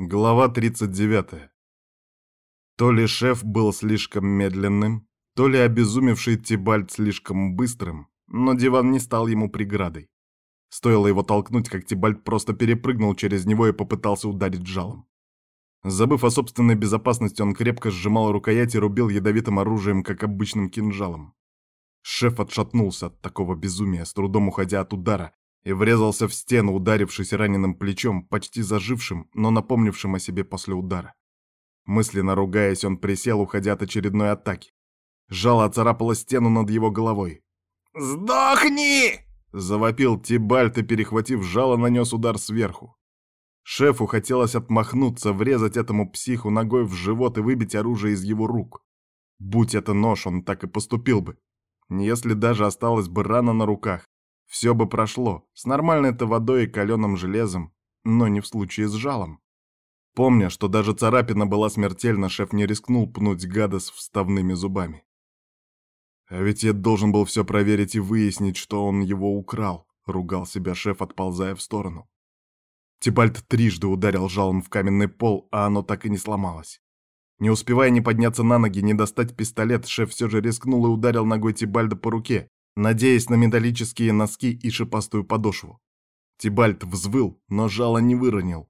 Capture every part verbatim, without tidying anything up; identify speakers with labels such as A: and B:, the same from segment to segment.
A: Глава тридцать девятая. То ли шеф был слишком медленным, то ли обезумевший Тибальт слишком быстрым, но диван не стал ему преградой. Стоило его толкнуть, как Тибальт просто перепрыгнул через него и попытался ударить жалом. Забыв о собственной безопасности, он крепко сжимал рукоять и рубил ядовитым оружием, как обычным кинжалом. Шеф отшатнулся от такого безумия, с трудом уходя от удара, и врезался в стену, ударившись раненым плечом, почти зажившим, но напомнившим о себе после удара. Мысленно ругаясь, он присел, уходя от очередной атаки. Жало оцарапало стену над его головой. «Сдохни!» — завопил Тибальт и, перехватив жало, нанес удар сверху. Шефу хотелось отмахнуться, врезать этому психу ногой в живот и выбить оружие из его рук. Будь это нож, он так и поступил бы. Если даже осталась бы рана на руках, все бы прошло, с нормальной-то водой и каленым железом, но не в случае с жалом. Помня, что даже царапина была смертельна, шеф не рискнул пнуть гада с вставными зубами. «А ведь я должен был все проверить и выяснить, что он его украл», — ругал себя шеф, отползая в сторону. Тибальт трижды ударил жалом в каменный пол, а оно так и не сломалось. Не успевая ни подняться на ноги, ни достать пистолет, шеф все же рискнул и ударил ногой Тибальда по руке, надеясь на металлические носки и шипастую подошву. Тибальт взвыл, но жало не выронил.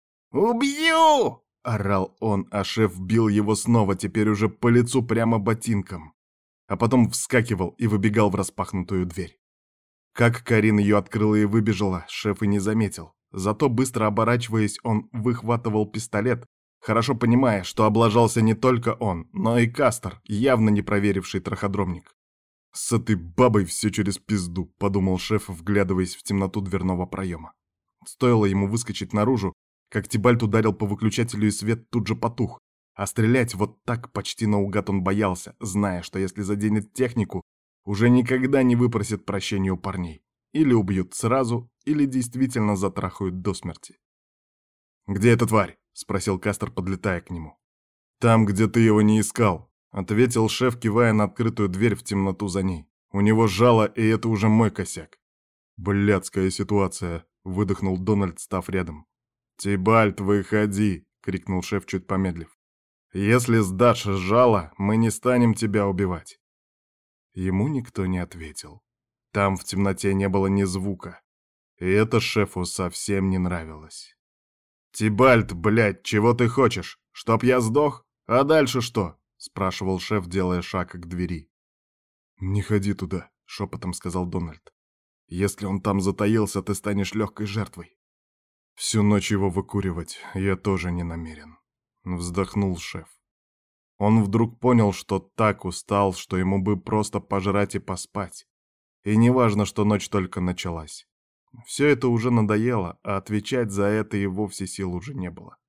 A: «Убью!» — орал он, а шеф бил его снова, теперь уже по лицу прямо ботинком. А потом вскакивал и выбегал в распахнутую дверь. Как Карин ее открыла и выбежала, шеф и не заметил. Зато, быстро оборачиваясь, он выхватывал пистолет, хорошо понимая, что облажался не только он, но и Кастер, явно не проверивший траходромник. «С этой бабой все через пизду», — подумал шеф, вглядываясь в темноту дверного проема. Стоило ему выскочить наружу, как Тибальт ударил по выключателю, и свет тут же потух. А стрелять вот так почти наугад он боялся, зная, что если заденет технику, уже никогда не выпросит прощения у парней. Или убьют сразу, или действительно затрахают до смерти. «Где эта тварь?» — спросил Кастер, подлетая к нему. «Там, где ты его не искал», — ответил шеф, кивая на открытую дверь в темноту за ней. «У него жало, и это уже мой косяк». «Блядская ситуация», — выдохнул Дональд, став рядом. «Тибальт, выходи!» — крикнул шеф, чуть помедлив. «Если сдашь жало, мы не станем тебя убивать». Ему никто не ответил. Там в темноте не было ни звука. И это шефу совсем не нравилось. «Тибальт, блядь, чего ты хочешь? Чтоб я сдох? А дальше что?» — спрашивал шеф, делая шаг к двери. «Не ходи туда», — шепотом сказал Дональд. «Если он там затаился, ты станешь легкой жертвой». «Всю ночь его выкуривать я тоже не намерен», — вздохнул шеф. Он вдруг понял, что так устал, что ему бы просто пожрать и поспать. И неважно, что ночь только началась. Все это уже надоело, а отвечать за это и вовсе сил уже не было.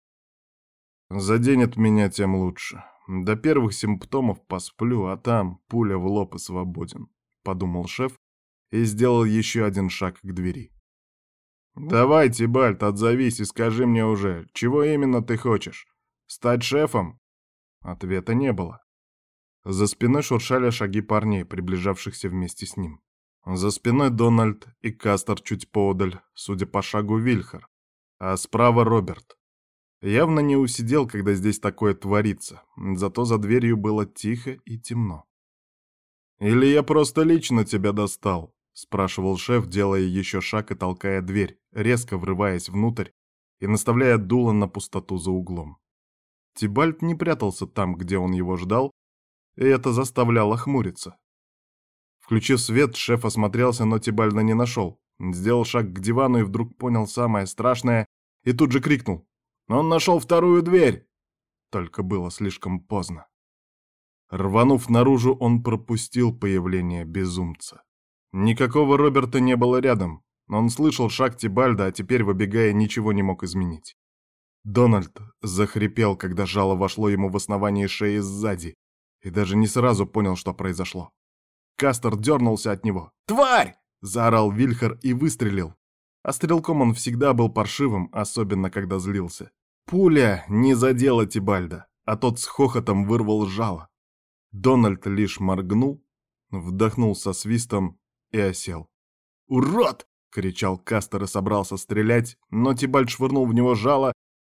A: «Заденет меня, тем лучше. До первых симптомов посплю, а там пуля в лоб и свободен», — подумал шеф и сделал еще один шаг к двери. «Давай, Тибальт, отзовись и скажи мне уже, чего именно ты хочешь? Стать шефом?» Ответа не было. За спиной шуршали шаги парней, приближавшихся вместе с ним. За спиной Дональд и Кастер чуть поодаль, судя по шагу, Вильхар, а справа Роберт. Явно не усидел, когда здесь такое творится, зато за дверью было тихо и темно. «Или я просто лично тебя достал?» — спрашивал шеф, делая еще шаг и толкая дверь, резко врываясь внутрь и наставляя дуло на пустоту за углом. Тибальт не прятался там, где он его ждал, и это заставляло хмуриться. Включив свет, шеф осмотрелся, но Тибальда не нашел. Сделал шаг к дивану и вдруг понял самое страшное и тут же крикнул: «Он нашел вторую дверь!» Только было слишком поздно. Рванув наружу, он пропустил появление безумца. Никакого Роберта не было рядом. Он слышал шаг Тибальда, а теперь, выбегая, ничего не мог изменить. Дональд захрипел, когда жало вошло ему в основание шеи сзади, и даже не сразу понял, что произошло. Кастер дернулся от него. «Тварь!» — заорал Вильхар и выстрелил. А стрелком он всегда был паршивым, особенно когда злился. Пуля не задела Тибальда, а тот с хохотом вырвал жало. Дональд лишь моргнул, вдохнул со свистом и осел. «Урод!» — кричал Кастер и собрался стрелять, но Тибальд швырнул в него жало,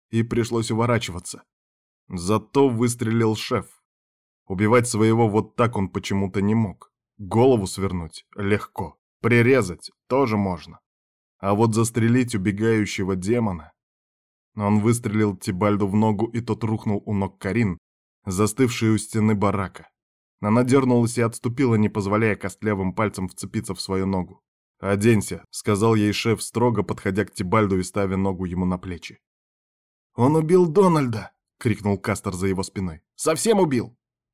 A: и пришлось уворачиваться. Зато выстрелил шеф. Убивать своего вот так он почему-то не мог. Голову свернуть легко, прирезать тоже можно. А вот застрелить убегающего демона... Он выстрелил Тибальду в ногу, и тот рухнул у ног Карин, застывшей у стены барака. Она дернулась и отступила, не позволяя костлявым пальцем вцепиться в свою ногу. «Оденься», — сказал ей шеф, строго подходя к Тибальду и ставя ногу ему на плечи. «Он убил Дональда!» — крикнул Кастер за его спиной. «Совсем убил!»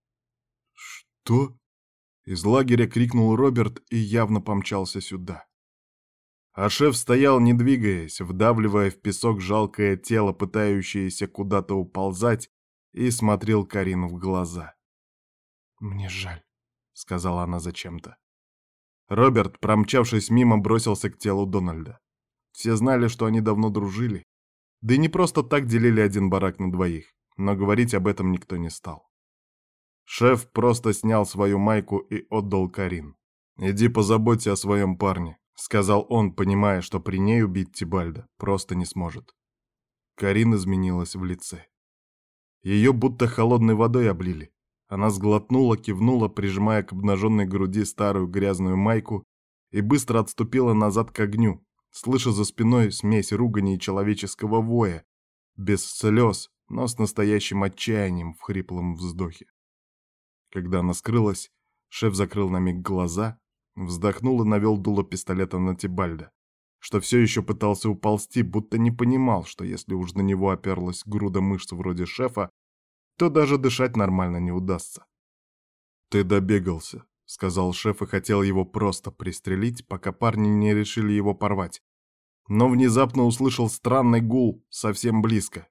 A: «Что?» — из лагеря крикнул Роберт и явно помчался сюда. А шеф стоял, не двигаясь, вдавливая в песок жалкое тело, пытающееся куда-то уползать, и смотрел Карин в глаза. «Мне жаль», — сказала она зачем-то. Роберт, промчавшись мимо, бросился к телу Дональда. Все знали, что они давно дружили. Да и не просто так делили один барак на двоих, но говорить об этом никто не стал. Шеф просто снял свою майку и отдал Карин. «Иди позаботься о своем парне», — сказал он, понимая, что при ней убить Тибальда просто не сможет. Карин изменилась в лице. Ее будто холодной водой облили. Она сглотнула, кивнула, прижимая к обнаженной груди старую грязную майку, и быстро отступила назад к огню, слыша за спиной смесь ругани и человеческого воя, без слез, но с настоящим отчаянием в хриплом вздохе. Когда она скрылась, шеф закрыл на миг глаза, вздохнул и навел дуло пистолета на Тибальда, что все еще пытался уползти, будто не понимал, что если уж на него оперлась груда мышц вроде шефа, то даже дышать нормально не удастся. «Ты добегался», — сказал шеф и хотел его просто пристрелить, пока парни не решили его порвать. Но внезапно услышал странный гул совсем близко.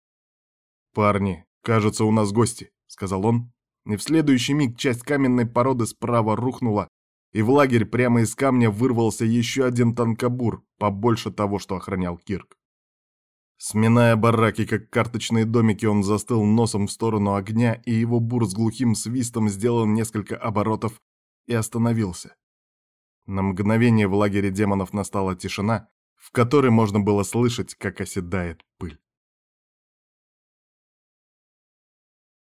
A: «Парни, кажется, у нас гости», — сказал он, и в следующий миг часть каменной породы справа рухнула, и в лагерь прямо из камня вырвался еще один танкобур, побольше того, что охранял Кирк. Сминая бараки, как карточные домики, он застыл носом в сторону огня, и его бур с глухим свистом сделал несколько оборотов и остановился. На мгновение в лагере демонов настала тишина, в которой можно было слышать, как оседает пыль.